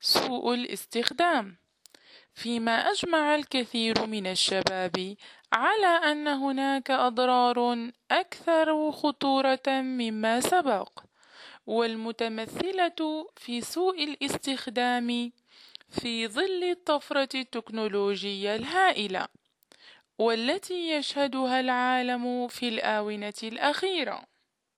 سوء الاستخدام، فيما أجمع الكثير من الشباب على أن هناك أضرار أكثر خطورة مما سبق، والمتمثلة في سوء الاستخدام في ظل الطفرة التكنولوجية الهائلة والتي يشهدها العالم في الآونة الأخيرة.